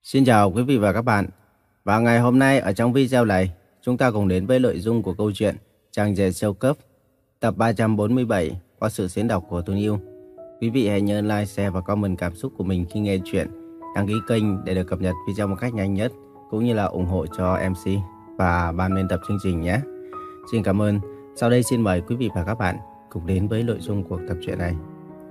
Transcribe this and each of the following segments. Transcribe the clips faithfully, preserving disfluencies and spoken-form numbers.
Xin chào quý vị và các bạn. Và ngày hôm nay ở trong video này, chúng ta cùng đến với nội dung của câu chuyện Chàng rể siêu cấp tập ba trăm bốn mươi bảy qua sự diễn đọc của Tuấn Yêu. Quý vị hãy nhớ like, share và comment cảm xúc của mình khi nghe chuyện, đăng ký kênh để được cập nhật video một cách nhanh nhất, cũng như là ủng hộ cho em xê và ban biên tập chương trình nhé. Xin cảm ơn. Sau đây xin mời quý vị và các bạn cùng đến với nội dung của tập truyện này.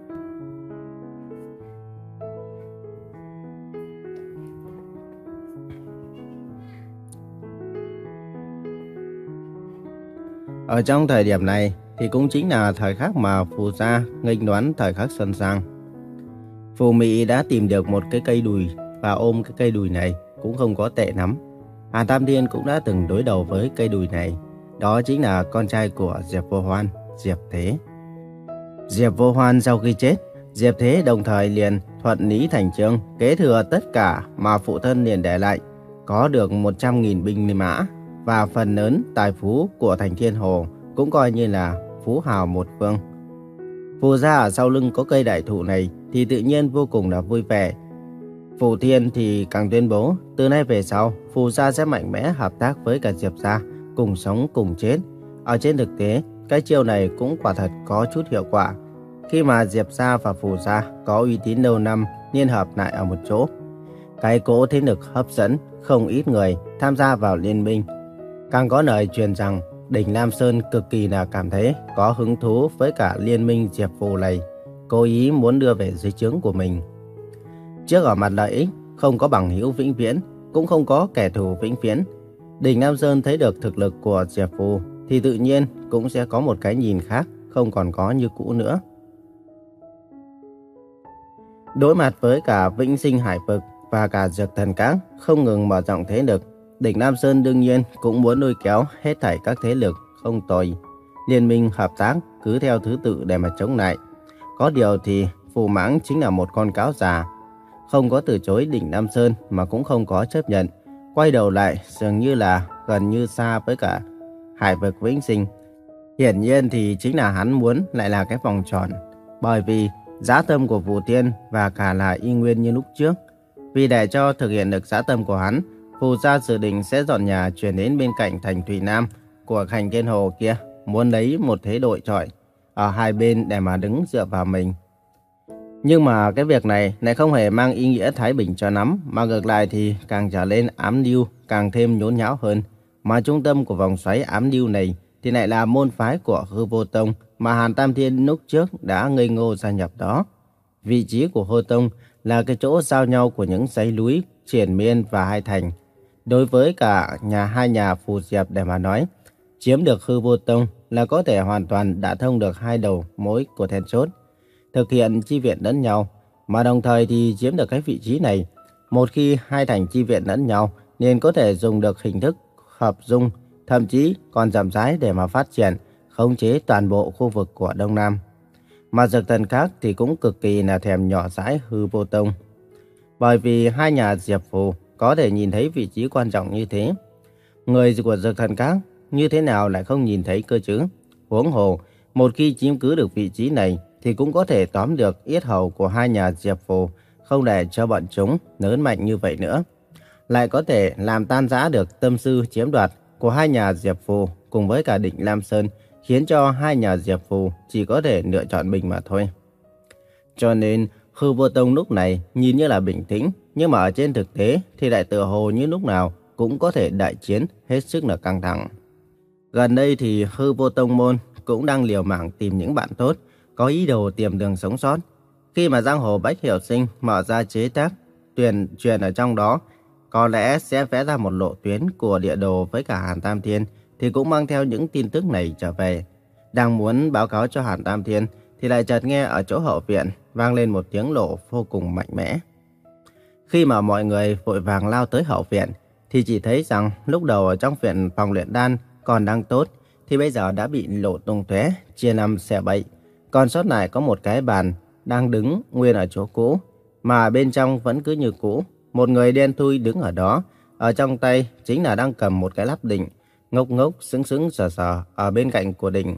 Ở trong thời điểm này thì cũng chính là thời khắc mà Phù gia nghênh đón thời khắc xuân sang. Phù Mị đã tìm được một cái cây đùi và ôm cái cây đùi này cũng không có tệ lắm. Hàn Tam Thiên cũng đã từng đối đầu với cây đùi này. Đó chính là con trai của Diệp Vô Hoan, Diệp Thế. Diệp Vô Hoan sau khi chết, Diệp Thế đồng thời liền thuận lý thành chương kế thừa tất cả mà phụ thân liền để lại, có được một trăm nghìn binh mã và phần lớn tài phú của thành Thiên Hồ, cũng coi như là phú hào một phương. Phù gia ở sau lưng có cây đại thụ này thì tự nhiên vô cùng là vui vẻ. Phù Thiên thì càng tuyên bố từ nay về sau Phù gia sẽ mạnh mẽ hợp tác với cả Diệp gia, cùng sống cùng chết. Ở trên thực tế, cái chiêu này cũng quả thật có chút hiệu quả, khi mà Diệp gia và Phù gia có uy tín lâu năm liên hợp lại ở một chỗ. Cái cỗ thế lực hấp dẫn không ít người tham gia vào liên minh. Càng có lời truyền rằng Đỉnh Lam Sơn cực kỳ là cảm thấy có hứng thú với cả liên minh Diệp Phù này, cố ý muốn đưa về dưới trướng của mình. Trước ở mặt lợi ích, không có bằng hữu vĩnh viễn, cũng không có kẻ thù vĩnh viễn. Đỉnh Lam Sơn thấy được thực lực của Diệp Phù thì tự nhiên cũng sẽ có một cái nhìn khác, không còn có như cũ nữa. Đối mặt với cả Vĩnh Sinh Hải Vực và cả Dược Thần Các không ngừng mở rộng thế lực, Đỉnh Lam Sơn đương nhiên cũng muốn lôi kéo hết thảy các thế lực không tồi, liên minh hợp tác cứ theo thứ tự để mà chống lại. Có điều thì Phù Mãng chính là một con cáo già, không có từ chối Đỉnh Lam Sơn mà cũng không có chấp nhận, quay đầu lại dường như là gần như xa với cả Hải Vực Vĩnh Sinh. Hiển nhiên thì chính là hắn muốn lại là cái vòng tròn, bởi vì dã tâm của Phù Thiên và cả là y nguyên như lúc trước. Vì để cho thực hiện được dã tâm của hắn, Phù gia dự định sẽ dọn nhà chuyển đến bên cạnh thành Thủy Nam của thành Thiên Hồ kia, muốn lấy một thế đội chọi ở hai bên để mà đứng dựa vào mình. Nhưng mà cái việc này lại không hề mang ý nghĩa thái bình cho lắm, mà ngược lại thì càng trở lên ám mưu, càng thêm nhốn nháo hơn. Mà trung tâm của vòng xoáy ám mưu này thì lại là môn phái của Hư Vô Tông mà Hàn Tam Thiên lúc trước đã ngây ngô gia nhập đó. Vị trí của Hư Tông là cái chỗ giao nhau của những dãy núi Triển Miên và Hai Thành. Đối với cả nhà hai nhà Phù Diệp để mà nói, chiếm được Hư Vô Tông là có thể hoàn toàn đả thông được hai đầu mối của then chốt, thực hiện chi viện lẫn nhau, mà đồng thời thì chiếm được cái vị trí này. Một khi hai thành chi viện lẫn nhau, nên có thể dùng được hình thức hợp dung, thậm chí còn rộng rãi để mà phát triển, khống chế toàn bộ khu vực của Đông Nam. Mà Dược Thần Các thì cũng cực kỳ là thèm nhỏ dãi Hư Vô Tông, bởi vì hai nhà Diệp Phù có thể nhìn thấy vị trí quan trọng như thế. Người của Dược Thần Các như thế nào lại không nhìn thấy cơ chứ? Huống hồ, một khi chiếm cứ được vị trí này thì cũng có thể tóm được yết hầu của hai nhà Diệp Phù, không để cho bọn chúng lớn mạnh như vậy nữa. Lại có thể làm tan rã được tâm tư chiếm đoạt của hai nhà Diệp Phù cùng với cả Đỉnh Lam Sơn, khiến cho hai nhà Diệp Phù chỉ có thể lựa chọn mình mà thôi. Cho nên Hư Vô Tông lúc này nhìn như là bình tĩnh, nhưng mà ở trên thực tế thì lại tựa hồ như lúc nào cũng có thể đại chiến, hết sức là căng thẳng. Gần đây thì Hư Vô Tông môn cũng đang liều mạng tìm những bạn tốt, có ý đồ tìm đường sống sót. Khi mà giang hồ Bách Hiểu Sinh mở ra chế tác truyền truyền ở trong đó, có lẽ sẽ vẽ ra một lộ tuyến của địa đồ với cả Hàn Tam Thiên, thì cũng mang theo những tin tức này trở về. Đang muốn báo cáo cho Hàn Tam Thiên thì lại chợt nghe ở chỗ hậu viện vang lên một tiếng nổ vô cùng mạnh mẽ. Khi mà mọi người vội vàng lao tới hậu viện thì chỉ thấy rằng lúc đầu ở trong viện phòng luyện đan còn đang tốt, thì bây giờ đã bị lộ tung tóe, chia năm xẻ bảy. Còn sót lại có một cái bàn đang đứng nguyên ở chỗ cũ, mà bên trong vẫn cứ như cũ. Một người đen thui đứng ở đó, ở trong tay chính là đang cầm một cái lắp đỉnh, ngốc ngốc sững sững sờ sờ ở bên cạnh của đỉnh.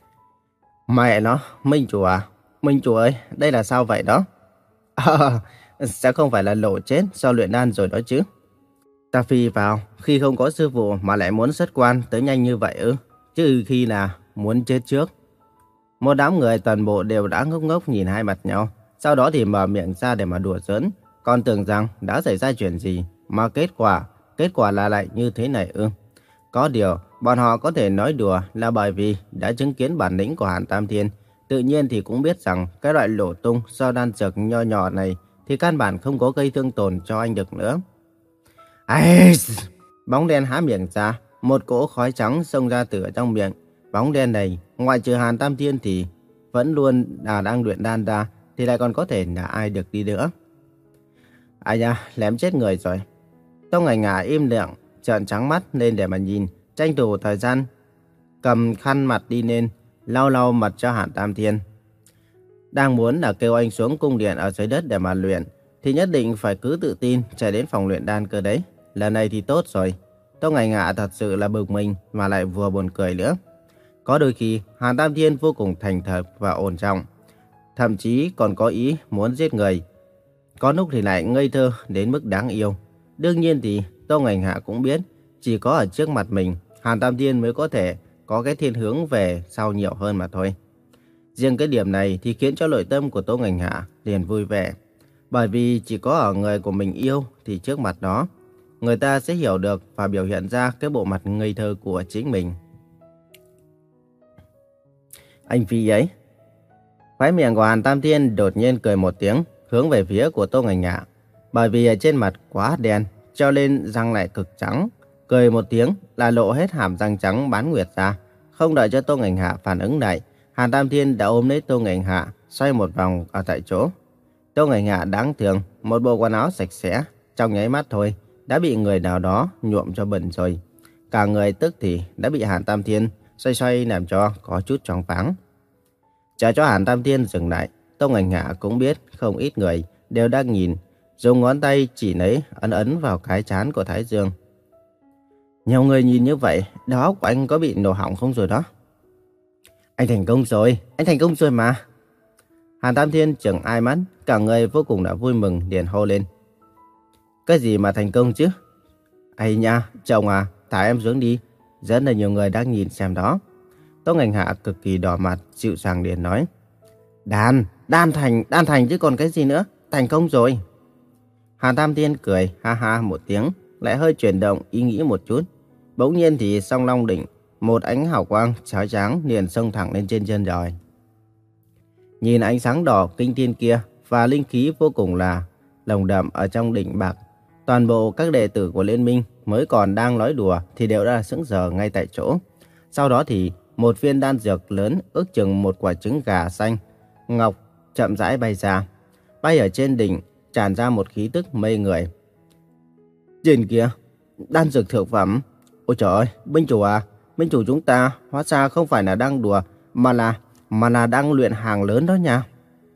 Mẹ nó, Minh chủ à? Minh chủ ơi, đây là sao vậy đó? À, sẽ không phải là lộ chết do luyện đan rồi đó chứ. Ta phi vào khi không có sư phụ mà lại muốn xuất quan tới nhanh như vậy ư? Chứ khi là muốn chết trước. Một đám người toàn bộ đều đã ngốc ngốc nhìn hai mặt nhau, sau đó thì mở miệng ra để mà đùa giỡn, còn tưởng rằng đã xảy ra chuyện gì, mà kết quả, kết quả là lại như thế này ư? Có điều, bọn họ có thể nói đùa là bởi vì đã chứng kiến bản lĩnh của Hàn Tam Thiên, tự nhiên thì cũng biết rằng cái loại lỗ tung do đan dược nho nhỏ này thì căn bản không có gây thương tổn cho anh được nữa. Ai... Bóng đen há miệng ra, một cỗ khói trắng xông ra từ ở trong miệng. Bóng đen này, ngoại trừ Hàn Tam Thiên thì vẫn luôn là đang luyện đan ra, thì lại còn có thể là ai được đi nữa. Ai nha, lém chết người rồi. Tông Ngải Ngải im lặng, trợn trắng mắt lên để mà nhìn, tranh thủ thời gian, cầm khăn mặt đi lên, lau lau mặt cho Hàn Tam Thiên. Đang muốn là kêu anh xuống cung điện ở dưới đất để mà luyện, thì nhất định phải cứ tự tin chạy đến phòng luyện đan cơ đấy. Lần này thì tốt rồi. Tông Ngải Ngải thật sự là bực mình mà lại vừa buồn cười nữa. Có đôi khi Hàn Tam Thiên vô cùng thành thật và ổn trọng, thậm chí còn có ý muốn giết người. Có lúc thì lại ngây thơ đến mức đáng yêu. Đương nhiên thì Tông Ngải Ngải cũng biết, chỉ có ở trước mặt mình, Hàn Tam Thiên mới có thể có cái thiên hướng về sau nhiều hơn mà thôi. Riêng cái điểm này thì khiến cho nội tâm của Tông Ngải Ngải liền vui vẻ. Bởi vì chỉ có ở người của mình yêu thì trước mặt đó, người ta sẽ hiểu được và biểu hiện ra cái bộ mặt ngây thơ của chính mình. Anh Phi ấy. Khóe miệng của Hàn Tam Thiên đột nhiên cười một tiếng, hướng về phía của Tô Ngải Ngải. Bởi vì ở trên mặt quá đen, cho nên răng lại cực trắng. Cười một tiếng là lộ hết hàm răng trắng bán nguyệt ra. Không đợi cho Tô Ngải Ngải phản ứng lại, Hàn Tam Thiên đã ôm lấy Tô Ngải Ngải, xoay một vòng ở tại chỗ. Tô Ngải Ngải đáng thương, một bộ quần áo sạch sẽ, trong nháy mắt thôi đã bị người nào đó nhuộm cho bẩn rồi. Cả người tức thì đã bị Hàn Tam Thiên xoay xoay làm cho có chút choáng váng. Chờ cho Hàn Tam Thiên dừng lại, Tô Ngải Ngải cũng biết không ít người đều đang nhìn, dùng ngón tay chỉ lấy ấn ấn vào cái trán của Thái Dương. Nhiều người nhìn như vậy, đầu óc của anh có bị nổ hỏng không rồi đó? Anh thành công rồi, anh thành công rồi mà. Hàn Tam Thiên chừng ai mắt, cả người vô cùng đã vui mừng liền hô lên. Cái gì mà thành công chứ? Ây nha, chồng à, thả em xuống đi. Rất là nhiều người đang nhìn xem đó. Tô Ngải Ngải cực kỳ đỏ mặt, dịu dàng liền nói. Đan, đan thành, đan thành chứ còn cái gì nữa, thành công rồi. Hàn Tam Thiên cười ha ha một tiếng, lại hơi chuyển động ý nghĩ một chút. Bỗng nhiên thì song long đỉnh, một ánh hào quang chói chang liền xông thẳng lên trên chân trời. Nhìn ánh sáng đỏ kinh thiên kia và linh khí vô cùng là lồng đậm ở trong đỉnh bạc, toàn bộ các đệ tử của liên minh mới còn đang nói đùa thì đều đã sững sờ ngay tại chỗ. Sau đó thì một viên đan dược lớn ước chừng một quả trứng gà xanh ngọc chậm rãi bay ra, bay ở trên đỉnh tràn ra một khí tức mê người. Trên kia, đan dược thượng phẩm. Ôi trời ơi, binh chủ à, binh chủ chúng ta hóa ra không phải là đang đùa mà là mà là đang luyện hàng lớn đó nha.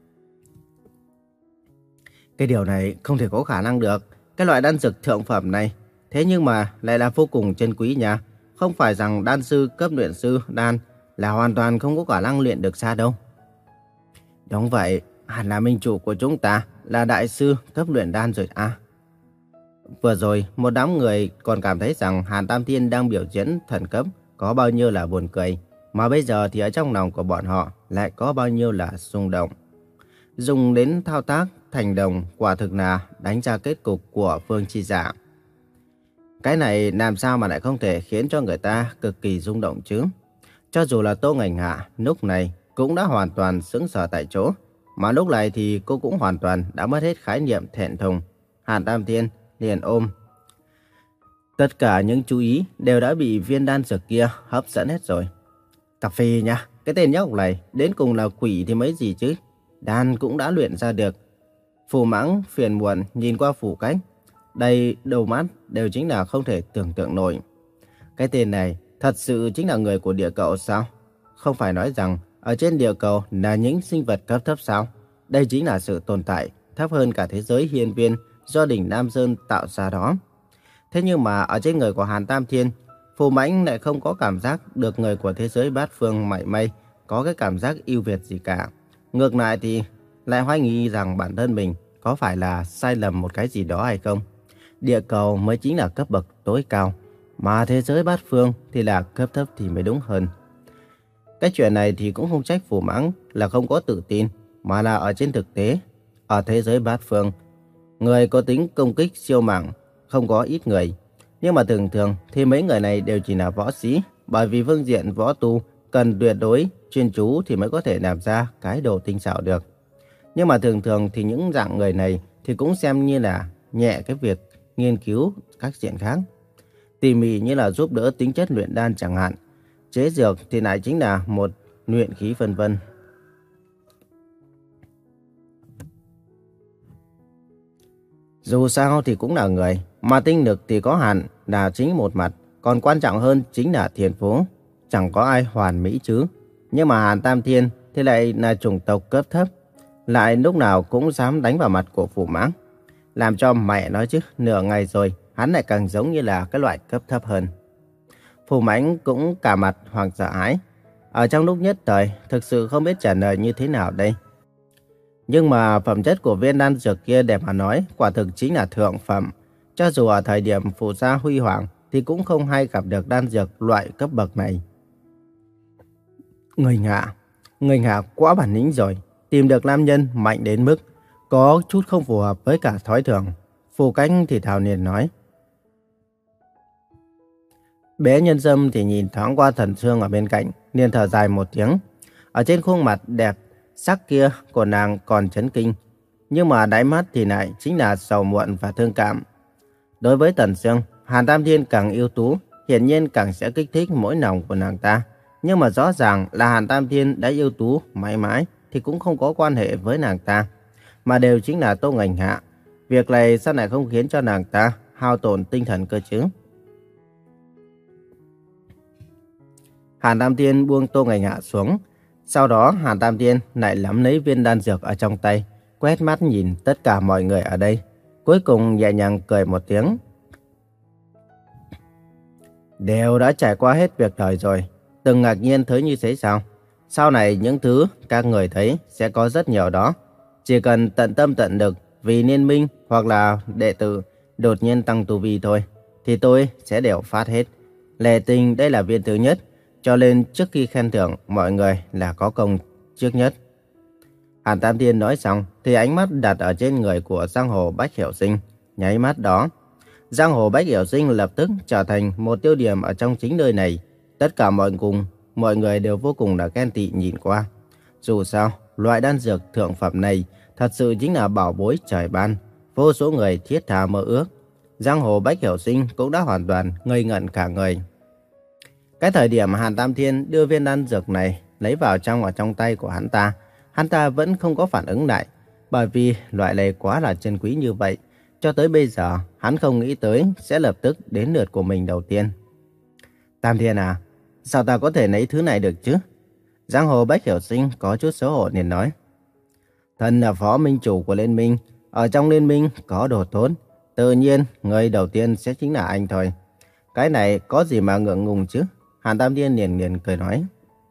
Cái điều này không thể có khả năng được. Cái loại đan dược thượng phẩm này, thế nhưng mà lại là vô cùng chân quý nha. Không phải rằng đan sư cấp luyện sư đan là hoàn toàn không có khả năng luyện được ra đâu. Đúng vậy, hẳn là minh chủ của chúng ta là đại sư cấp luyện đan rồi à. Vừa rồi, một đám người còn cảm thấy rằng Hàn Tam Thiên đang biểu diễn thần cấp có bao nhiêu là buồn cười. Mà bây giờ thì ở trong lòng của bọn họ lại có bao nhiêu là rung động. Dùng đến thao tác thành đồng quả thực là đánh ra kết cục của Phương Chi Dạ. Cái này làm sao mà lại không thể khiến cho người ta cực kỳ rung động chứ? Cho dù là Tô Ngải Ngải lúc này cũng đã hoàn toàn sững sờ tại chỗ. Mà lúc này thì cô cũng hoàn toàn đã mất hết khái niệm thẹn thùng. Hàn Tam Thiên liền ôm. Tất cả những chú ý đều đã bị viên đan dược kia hấp dẫn hết rồi. Cà phê nha, cái tên nhóc này đến cùng là quỷ thì mấy gì chứ. Đan cũng đã luyện ra được. Phù Mãng phiền muộn nhìn qua Phủ Cách. Đây đầu mắt đều chính là không thể tưởng tượng nổi. Cái tên này thật sự chính là người của địa cầu sao? Không phải nói rằng ở trên địa cầu là những sinh vật cấp thấp sao? Đây chính là sự tồn tại thấp hơn cả thế giới hiên viên do đỉnh Nam Sơn tạo ra đó. Thế nhưng mà ở trên người của Hàn Tam Thiên, Phù Mãnh lại không có cảm giác được người của thế giới bát phương mảy may có cái cảm giác ưu việt gì cả. Ngược lại thì lại hoài nghi rằng bản thân mình có phải là sai lầm một cái gì đó hay không? Địa cầu mới chính là cấp bậc tối cao, mà thế giới bát phương thì là cấp thấp thì mới đúng hơn. Cái chuyện này thì cũng không trách Phù Mãng là không có tự tin, mà là ở trên thực tế, ở thế giới bát phương, người có tính công kích siêu mạng không có ít người. Nhưng mà thường thường thì mấy người này đều chỉ là võ sĩ, bởi vì phương diện võ tu cần tuyệt đối chuyên chú thì mới có thể làm ra cái đồ tinh xảo được. Nhưng mà thường thường thì những dạng người này thì cũng xem như là nhẹ cái việc nghiên cứu các chuyện khác. Tỉ mỉ như là giúp đỡ tính chất luyện đan chẳng hạn. Chế dược thì lại chính là một luyện khí vân vân. Dù sao thì cũng là người, mà tinh lực thì có hạn là chính một mặt, còn quan trọng hơn chính là thiên phú. Chẳng có ai hoàn mỹ chứ. Nhưng mà Hàn Tam Thiên thì lại là chủng tộc cấp thấp, lại lúc nào cũng dám đánh vào mặt của Phù Mãng. Làm cho mẹ nói chứ, nửa ngày rồi, hắn lại càng giống như là cái loại cấp thấp hơn. Phù Mãng cũng cả mặt hoàng sợ hãi. Ở trong lúc nhất thời, thực sự không biết trả lời như thế nào đây. Nhưng mà phẩm chất của viên đan dược kia để mà nói, quả thực chính là thượng phẩm. Cho dù ở thời điểm Phù gia huy hoàng, thì cũng không hay gặp được đan dược loại cấp bậc này. Người ngạ, người ngạ quá bản lĩnh rồi. Tìm được nam nhân mạnh đến mức có chút không phù hợp với cả thói thường. Phù Cánh thì thào liền nói. Bé Nhân Sâm thì nhìn thoáng qua Thần Sương ở bên cạnh, liền thở dài một tiếng. Ở trên khuôn mặt đẹp sắc kia của nàng còn chấn kinh, nhưng mà đáy mắt thì lại chính là sầu muộn và thương cảm. Đối với Thần Sương, Hàn Tam Thiên càng ưu tú, hiển nhiên càng sẽ kích thích mỗi lòng của nàng ta. Nhưng mà rõ ràng là Hàn Tam Thiên đã ưu tú mãi mãi thì cũng không có quan hệ với nàng ta, mà đều chính là Tô Ngành Hạ. Việc này sao lại không khiến cho nàng ta hao tổn tinh thần cơ chứ? Hàn Tam Thiên buông Tô Ngành Hạ xuống. Sau đó Hàn Tam Thiên lại nắm lấy viên đan dược ở trong tay, quét mắt nhìn tất cả mọi người ở đây. Cuối cùng nhẹ nhàng cười một tiếng. Đều đã trải qua hết việc đời rồi, từng ngạc nhiên thấy như thế sao? Sau này những thứ các người thấy sẽ có rất nhiều đó. Chỉ cần tận tâm tận lực vì liên minh hoặc là đệ tử đột nhiên tăng tu vi thôi, thì tôi sẽ đều phát hết. Lệ Tình đây là viên thứ nhất, cho nên trước khi khen thưởng mọi người là có công trước nhất. Hàn Tam Thiên nói xong thì ánh mắt đặt ở trên người của Giang Hồ Bách Hiểu Sinh. Nháy mắt đó, Giang Hồ Bách Hiểu Sinh lập tức trở thành một tiêu điểm ở trong chính nơi này. Tất cả mọi cùng, mọi người đều vô cùng là ghen tị nhìn qua. Dù sao, loại đan dược thượng phẩm này thật sự chính là bảo bối trời ban, vô số người thiết tha mơ ước. Giang Hồ Bách Hiểu Sinh cũng đã hoàn toàn ngây ngẩn cả người. Cái thời điểm Hàn Tam Thiên đưa viên đan dược này lấy vào trong ở trong tay của hắn ta, hắn ta vẫn không có phản ứng lại, bởi vì loại này quá là chân quý như vậy. Cho tới bây giờ, hắn không nghĩ tới sẽ lập tức đến lượt của mình đầu tiên. Tam Thiên à, sao ta có thể lấy thứ này được chứ? Giang Hồ Bách Hiểu Sinh có chút xấu hổ liền nói. Thần là phó minh chủ của liên minh, ở trong liên minh có đồ tốt, tự nhiên người đầu tiên sẽ chính là anh thôi. Cái này có gì mà ngượng ngùng chứ? Hàn Tam Thiên liền liền cười nói.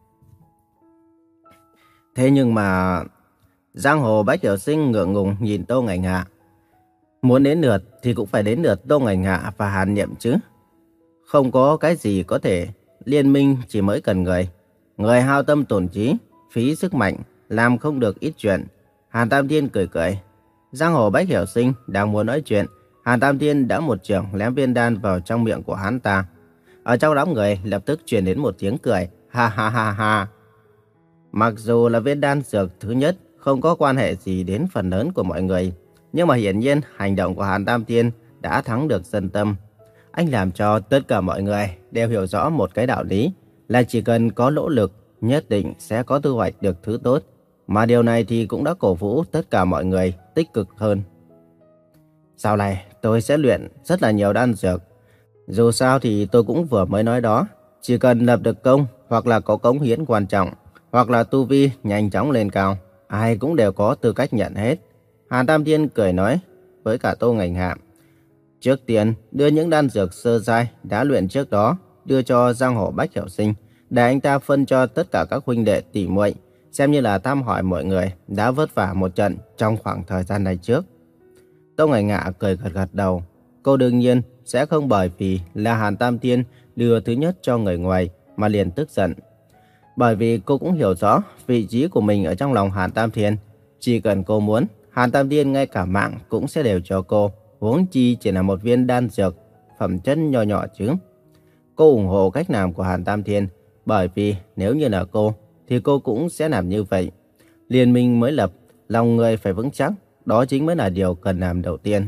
Thế nhưng mà... Giang Hồ Bách Hiểu Sinh ngượng ngùng nhìn Tô Ngành Hạ. Muốn đến lượt thì cũng phải đến lượt Tô Ngành Hạ và Hàn Niệm chứ. Không có cái gì có thể, liên minh chỉ mới cần người. Người hao tâm tổn trí, phí sức mạnh, làm không được ít chuyện. Hàn Tam Thiên cười cười. Giang Hồ Bách Hiểu Sinh đang muốn nói chuyện, Hàn Tam Thiên đã một trường lém viên đan vào trong miệng của hắn ta. Ở trong đám người lập tức truyền đến một tiếng cười, ha ha ha ha. Mặc dù là viên đan dược thứ nhất không có quan hệ gì đến phần lớn của mọi người, nhưng mà hiển nhiên hành động của Hàn Tam Thiên đã thắng được dân tâm. Anh làm cho tất cả mọi người đều hiểu rõ một cái đạo lý, là chỉ cần có nỗ lực nhất định sẽ có thu hoạch được thứ tốt. Mà điều này thì cũng đã cổ vũ tất cả mọi người tích cực hơn. Sau này tôi sẽ luyện rất là nhiều đan dược. Dù sao thì tôi cũng vừa mới nói đó, chỉ cần lập được công hoặc là có cống hiến quan trọng, hoặc là tu vi nhanh chóng lên cao, ai cũng đều có tư cách nhận hết. Hàn Tam Thiên cười nói với cả Tô Ngành Hạ. Trước tiên đưa những đan dược sơ giai đã luyện trước đó đưa cho Giang Hồ Bách Hiểu Sinh, để anh ta phân cho tất cả các huynh đệ tỷ muội, xem như là thăm hỏi mọi người đã vất vả một trận trong khoảng thời gian này trước. Tông Ảnh Ngạ cười gật gật đầu. Cô đương nhiên sẽ không bởi vì là Hàn Tam Thiên đưa thứ nhất cho người ngoài mà liền tức giận. Bởi vì cô cũng hiểu rõ vị trí của mình ở trong lòng Hàn Tam Thiên. Chỉ cần cô muốn, Hàn Tam Thiên ngay cả mạng cũng sẽ đều cho cô. Huống chi chỉ là một viên đan dược, phẩm chất nho nhỏ chứ. Cô ủng hộ cách làm của Hàn Tam Thiên, bởi vì nếu như là cô, thì cô cũng sẽ làm như vậy. Liên minh mới lập, lòng người phải vững chắc, đó chính mới là điều cần làm đầu tiên.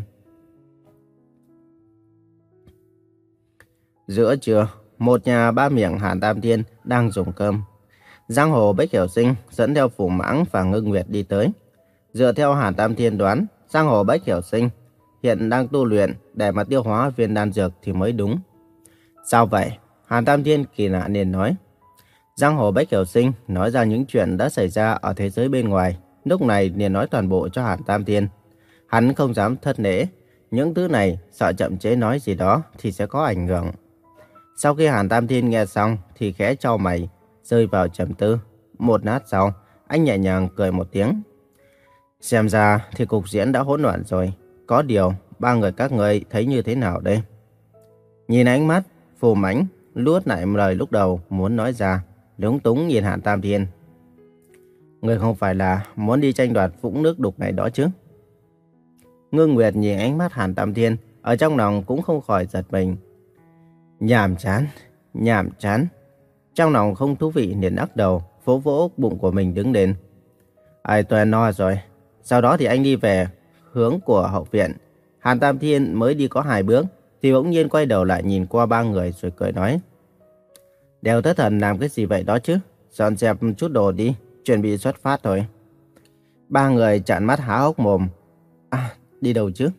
Giữa trưa, một nhà ba miệng Hàn Tam Thiên đang dùng cơm. Giang Hồ Bách Hiểu Sinh dẫn theo Phù Mãng và Ngưng Nguyệt đi tới. Dựa theo Hàn Tam Thiên đoán, Giang Hồ Bách Hiểu Sinh hiện đang tu luyện để mà tiêu hóa viên đan dược thì mới đúng. Sao vậy? Hàn Tam Thiên kỳ lạ liền nói. Giang Hồ Bách Hiểu Sinh nói ra những chuyện đã xảy ra ở thế giới bên ngoài, lúc này liền nói toàn bộ cho Hàn Tam Thiên. Hắn không dám thất lễ, những thứ này sợ chậm chế nói gì đó thì sẽ có ảnh hưởng. Sau khi Hàn Tam Thiên nghe xong thì khẽ chau mày, rơi vào trầm tư. Một lát sau, anh nhẹ nhàng cười một tiếng. Xem ra thì cục diễn đã hỗn loạn rồi. Có điều, ba người các ngươi thấy như thế nào đây? Nhìn ánh mắt, Phù Mãnh luốt lại lời lúc đầu muốn nói ra, lúng túng nhìn Hàn Tam Thiên. Người không phải là muốn đi tranh đoạt vũng nước đục này đó chứ? Ngưng Nguyệt nhìn ánh mắt Hàn Tam Thiên, ở trong lòng cũng không khỏi giật mình. Nhàm chán, nhàm chán. Trong lòng không thú vị liền lắc đầu, vỗ vỗ bụng của mình đứng lên. Ai tôi no rồi. Sau đó thì anh đi về hướng của hậu viện. Hàn Tam Thiên mới đi có hai bước thì bỗng nhiên quay đầu lại nhìn qua ba người rồi cười nói. Đều thất thần làm cái gì vậy đó chứ? Dọn dẹp chút đồ đi, chuẩn bị xuất phát thôi. Ba người trợn mắt há hốc mồm. À, đi đâu chứ?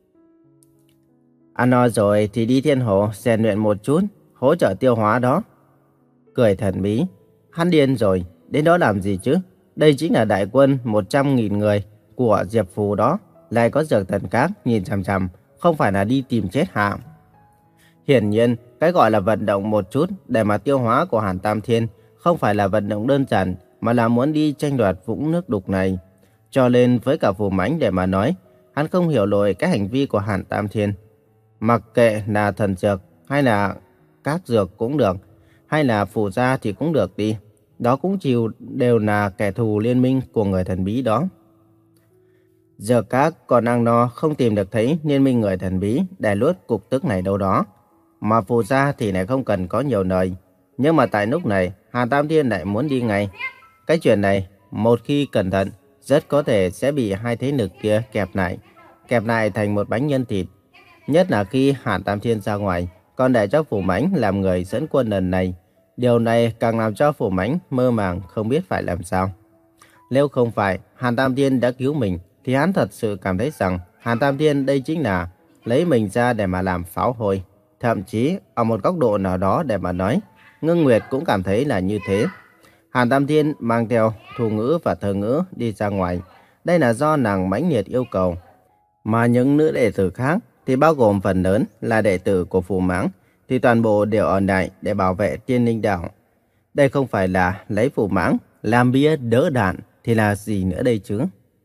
Ăn no rồi thì đi Thiên Hồ rèn luyện một chút, hỗ trợ tiêu hóa đó. Cười thần bí. Hắn điên rồi, đến đó làm gì chứ? Đây chính là đại quân một trăm nghìn người của Diệp Phù đó. Lại có Dược Thần Các nhìn chằm chằm, không phải là đi tìm chết hả? Hiển nhiên, cái gọi là vận động một chút để mà tiêu hóa của Hàn Tam Thiên không phải là vận động đơn giản, mà là muốn đi tranh đoạt vũng nước đục này. Cho nên với cả Phù Mãnh để mà nói, hắn không hiểu nổi cái hành vi của Hàn Tam Thiên. Mặc kệ là thần dược hay là các dược cũng được, hay là phù gia thì cũng được đi. Đó cũng chịu đều là kẻ thù liên minh của người thần bí đó. Dược các còn ăn no không tìm được thấy liên minh người thần bí để luốt cục tức này đâu đó. Mà phù gia thì lại không cần có nhiều lời. Nhưng mà tại lúc này, Hàn Tam Thiên lại muốn đi ngay. Cái chuyện này, một khi cẩn thận, rất có thể sẽ bị hai thế lực kia kẹp lại, kẹp lại thành một bánh nhân thịt. Nhất là khi Hàn Tam Thiên ra ngoài, còn để cho Phù Mãnh làm người dẫn quân lần này. Điều này càng làm cho Phù Mãnh mơ màng không biết phải làm sao. Nếu không phải Hàn Tam Thiên đã cứu mình, thì hắn thật sự cảm thấy rằng Hàn Tam Thiên đây chính là lấy mình ra để mà làm pháo hôi. Thậm chí ở một góc độ nào đó để mà nói, Ngưng Nguyệt cũng cảm thấy là như thế. Hàn Tam Thiên mang theo thủ ngữ và thơ ngữ đi ra ngoài. Đây là do nàng mãnh liệt yêu cầu. Mà những nữ đệ tử khác thì bao gồm phần lớn là đệ tử của Phù Mãng, thì toàn bộ đều ở lại để bảo vệ Tiên Linh Đảo. Đây không phải là lấy Phù Mãng làm bia đỡ đạn thì là gì nữa đây chứ?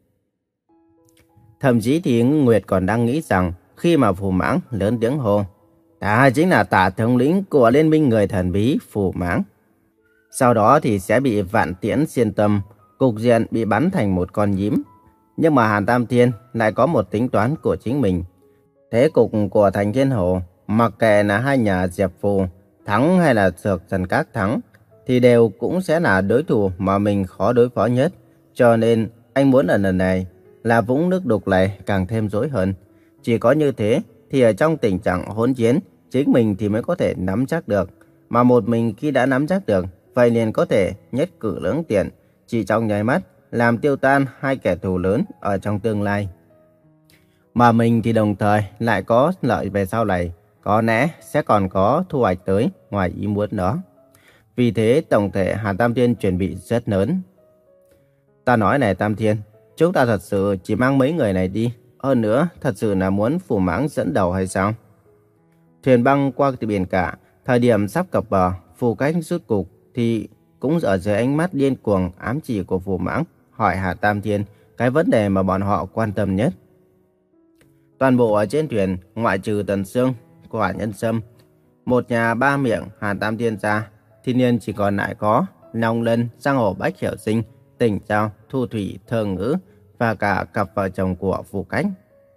Thậm chí thì Ngưng Nguyệt còn đang nghĩ rằng khi mà Phù Mãng lớn tiếng hô, ta chính là Tả thống lĩnh của liên minh người thần bí Phù Mãng. Sau đó thì sẽ bị vạn tiễn xuyên tâm, cục diện bị bắn thành một con nhím. Nhưng mà Hàn Tam Thiên lại có một tính toán của chính mình. Thế cục của thành Thiên Hồ, mặc kệ là hai nhà Diệp Phù thắng hay là Dược Thần Các thắng, thì đều cũng sẽ là đối thủ mà mình khó đối phó nhất. Cho nên anh muốn ở lần này là vũng nước đục này càng thêm rối hơn. Chỉ có như thế thì ở trong tình trạng hỗn chiến, chính mình thì mới có thể nắm chắc được. Mà một mình khi đã nắm chắc được, vậy liền có thể nhất cử lưỡng tiện, chỉ trong nháy mắt làm tiêu tan hai kẻ thù lớn ở trong tương lai. Mà mình thì đồng thời lại có lợi về sau này, có lẽ sẽ còn có thu hoạch tới ngoài ý muốn đó. Vì thế tổng thể Hàn Tam Thiên chuẩn bị rất lớn. Ta nói này Tam Thiên, chúng ta thật sự chỉ mang mấy người này đi. Hơn nữa, thật sự là muốn Phù Mãng dẫn đầu hay sao? Thuyền băng qua biển cả, thời điểm sắp cập bờ, Phù Cách rút cục thì cũng ở dưới ánh mắt điên cuồng ám chỉ của Phù Mãng, hỏi Hà Tam Thiên cái vấn đề mà bọn họ quan tâm nhất. Toàn bộ ở trên thuyền, ngoại trừ Tần Sương, Quả Nhân Sâm, một nhà ba miệng Hàn Tam Thiên ra, thiên nhiên chỉ còn lại có Long Lân, Giang Hồ Bách Hiểu Sinh, Tỉnh Giao, Thu Thủy, Thơ Ngữ và cả cặp vợ chồng của Phù Cách.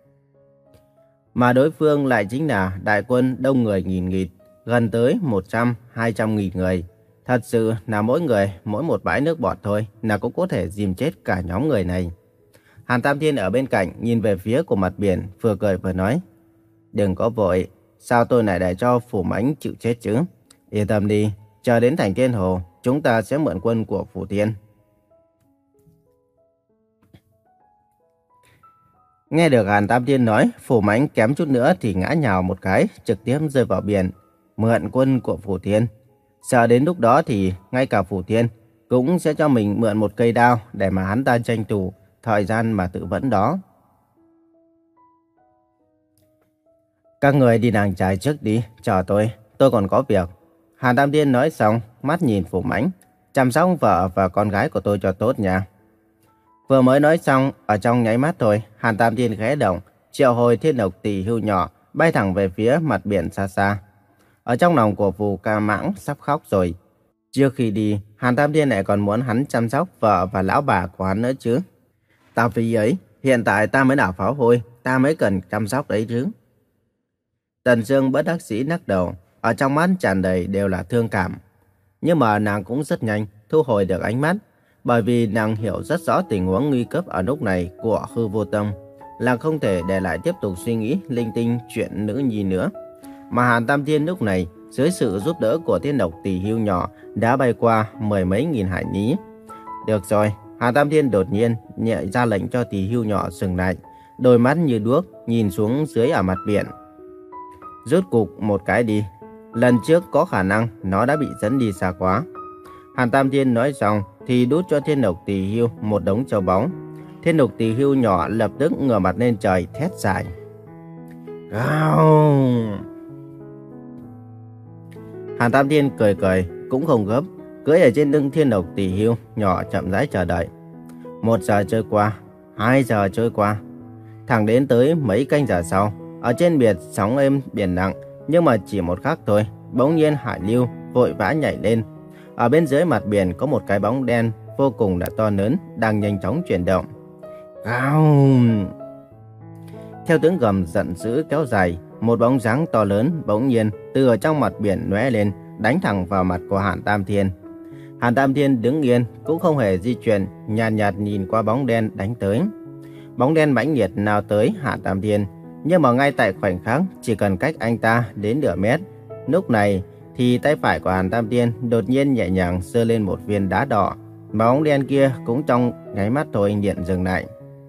Mà đối phương lại chính là đại quân đông người nghìn nghịt, gần tới một trăm, hai trăm nghìn người. Thật sự là mỗi người, mỗi một bãi nước bọt thôi là cũng có thể dìm chết cả nhóm người này. Hàn Tam Thiên ở bên cạnh nhìn về phía của mặt biển, vừa cười vừa nói. Đừng có vội, sao tôi lại để cho Phủ Mãnh chịu chết chứ? Yên tâm đi, chờ đến thành Thiên Hồ, chúng ta sẽ mượn quân của Phủ Thiên. Nghe được Hàn Tam Thiên nói, Phủ Mãnh kém chút nữa thì ngã nhào một cái, trực tiếp rơi vào biển. Mượn quân của Phủ Thiên. Sợ đến lúc đó thì ngay cả Phủ Thiên cũng sẽ cho mình mượn một cây đao để mà hắn ta tranh thủ thời gian mà tự vẫn đó. Các người đi nàng trai trước đi, chờ tôi, tôi còn có việc. Hàn Tam Thiên nói xong, mắt nhìn Phủ Mãnh, chăm sóc vợ và con gái của tôi cho tốt nha. Vừa mới nói xong, ở trong nháy mắt thôi, Hàn Tam Thiên khẽ động, triệu hồi thiên độc tỷ hưu nhỏ, bay thẳng về phía mặt biển xa xa. Ở trong lòng của Phù Ca Mãng sắp khóc rồi. Trước khi đi, Hàn Tam Thiên lại còn muốn hắn chăm sóc vợ và lão bà của hắn nữa chứ. Ta phí ấy, hiện tại ta mới là pháo hôi, ta mới cần chăm sóc đấy chứ. Tần Sương bất đắc dĩ lắc đầu, ở trong mắt tràn đầy đều là thương cảm. Nhưng mà nàng cũng rất nhanh thu hồi được ánh mắt, bởi vì nàng hiểu rất rõ tình huống nguy cấp ở lúc này của Hư Vô Tông, là không thể để lại tiếp tục suy nghĩ linh tinh chuyện nữ nhi nữa. Mà Hàn Tam Thiên lúc này, dưới sự giúp đỡ của thiên độc tỷ hưu nhỏ, đã bay qua mười mấy nghìn hải lý. Được rồi, Hàn Tam Thiên đột nhiên nhẹ ra lệnh cho tỷ hưu nhỏ dừng lại, đôi mắt như đuốc nhìn xuống dưới ở mặt biển. Rút cục một cái đi, lần trước có khả năng nó đã bị dẫn đi xa quá. Hàn Tam Thiên nói xong thì đút cho thiên độc tỷ hưu một đống châu báu. Thiên độc tỷ hưu nhỏ lập tức ngửa mặt lên trời thét dài. Gào! Hàn Tam Thiên cười cười, cũng không gấp, cưỡi ở trên lưng thiên độc tỷ hưu nhỏ chậm rãi chờ đợi. Một giờ trôi qua, hai giờ trôi qua, thẳng đến tới mấy canh giờ sau, ở trên biển sóng êm biển lặng, nhưng mà chỉ một khắc thôi, bỗng nhiên hải lưu vội vã nhảy lên. Ở bên dưới mặt biển có một cái bóng đen vô cùng là to lớn đang nhanh chóng chuyển động. Gào! Theo tiếng gầm giận dữ kéo dài, một bóng dáng to lớn bỗng nhiên từ ở trong mặt biển lóe lên, đánh thẳng vào mặt của Hàn Tam Thiên. Hàn Tam Thiên đứng yên cũng không hề di chuyển, nhàn nhạt, nhạt nhìn qua bóng đen đánh tới. Bóng đen mãnh liệt nào tới Hàn Tam Thiên, nhưng mà ngay tại khoảnh khắc chỉ cần cách anh ta đến nửa mét, lúc này thì tay phải của Hàn Tam Thiên đột nhiên nhẹ nhàng giơ lên một viên đá đỏ. Bóng đen kia cũng trong nháy mắt thôi điện dừng lại.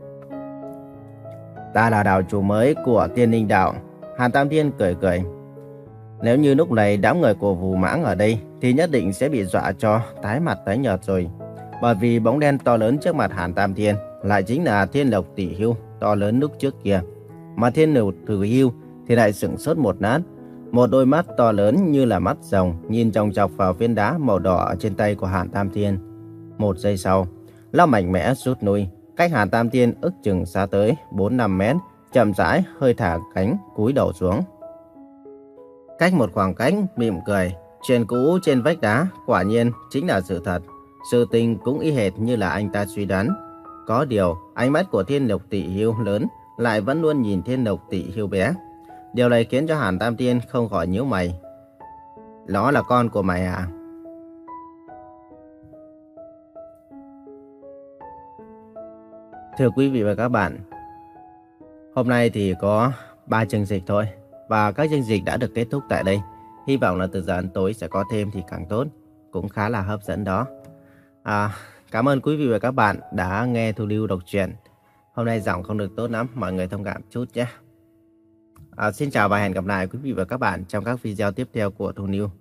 Ta là đạo chủ mới của Tiên Linh Đạo. Hàn Tam Thiên cười cười. Nếu như lúc này đám người của Vũ Mãng ở đây thì nhất định sẽ bị dọa cho tái mặt tái nhợt rồi. Bởi vì bóng đen to lớn trước mặt Hàn Tam Thiên lại chính là thiên độc tỷ hưu to lớn lúc trước kia. Mà thiên độc tỷ hưu thì lại sững sốt một lát. Một đôi mắt to lớn như là mắt rồng nhìn chòng chọc vào viên đá màu đỏ ở trên tay của Hàn Tam Thiên. Một giây sau, nó mạnh mẽ rút lui, cách Hàn Tam Thiên ước chừng xa tới bốn năm mét, chậm rãi hơi thả cánh cúi đầu xuống. Cách một khoảng cách mỉm cười, chuyện cũ trên vách đá quả nhiên chính là sự thật. Sự tình cũng y hệt như là anh ta suy đoán. Có điều, ánh mắt của thiên độc tỷ hưu lớn lại vẫn luôn nhìn thiên độc tỷ hưu bé. Điều này khiến cho Hàn Tam Thiên không khỏi nhíu mày. Nó là con của mày à? Thưa quý vị và các bạn, hôm nay thì có ba chương dịch thôi. Và các chương dịch đã được kết thúc tại đây. Hy vọng là từ giờ đến tối sẽ có thêm thì càng tốt. Cũng khá là hấp dẫn đó. À, cảm ơn quý vị và các bạn đã nghe Thu Lưu đọc truyện. Hôm nay giọng không được tốt lắm, mọi người thông cảm chút nhé. À, xin chào và hẹn gặp lại quý vị và các bạn trong các video tiếp theo của Thu Lưu.